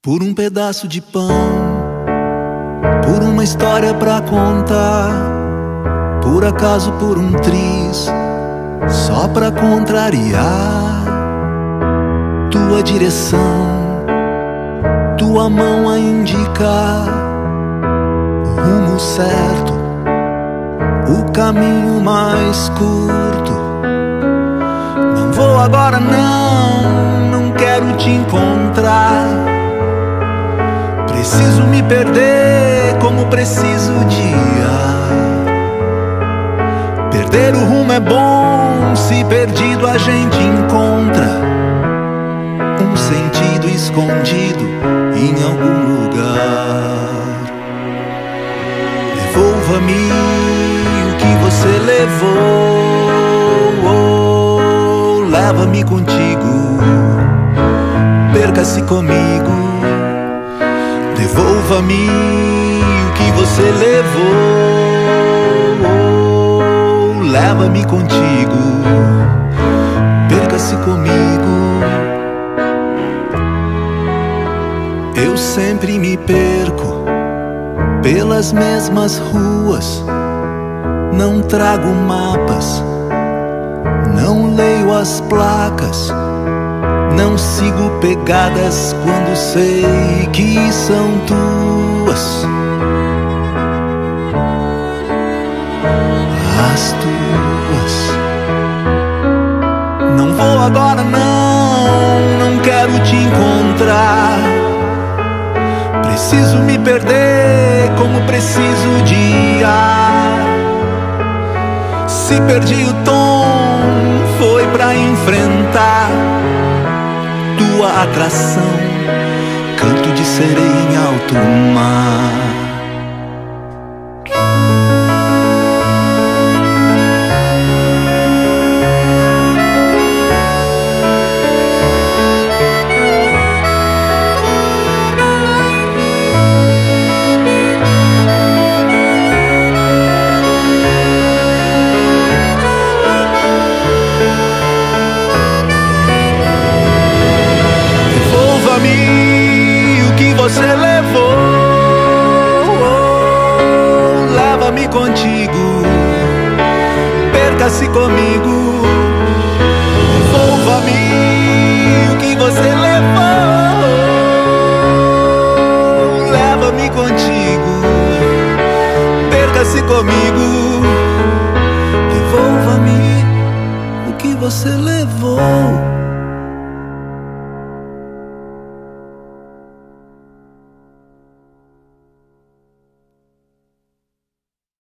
Por um pedaço de pão, por uma história pra contar, por acaso por um triz, só pra contrariar. Tua direção, tua mão a indicar o rumo certo, o caminho mais curto. Não vou agora não quero te encontrar. Preciso me perder como preciso de ar. Perder o rumo é bom, se perdido a gente encontra um sentido escondido em algum lugar. Devolva-me o que você levou, leva-me contigo, perca-se comigo. Devolva-me o que você levou, leva-me contigo, perca-se comigo. Eu sempre me perco pelas mesmas ruas, não trago mapas, não leio as placas, não sigo pegadas quando sei que são tuas. As tuas. Não vou agora não quero te encontrar. Preciso me perder como preciso de ar. Se perdi o tom, foi pra enfrentar tua atração, canto de sereia em alto mar. O que você levou, leva-me contigo, perca-se comigo. Devolva-me o que você levou, leva-me contigo, perca-se comigo.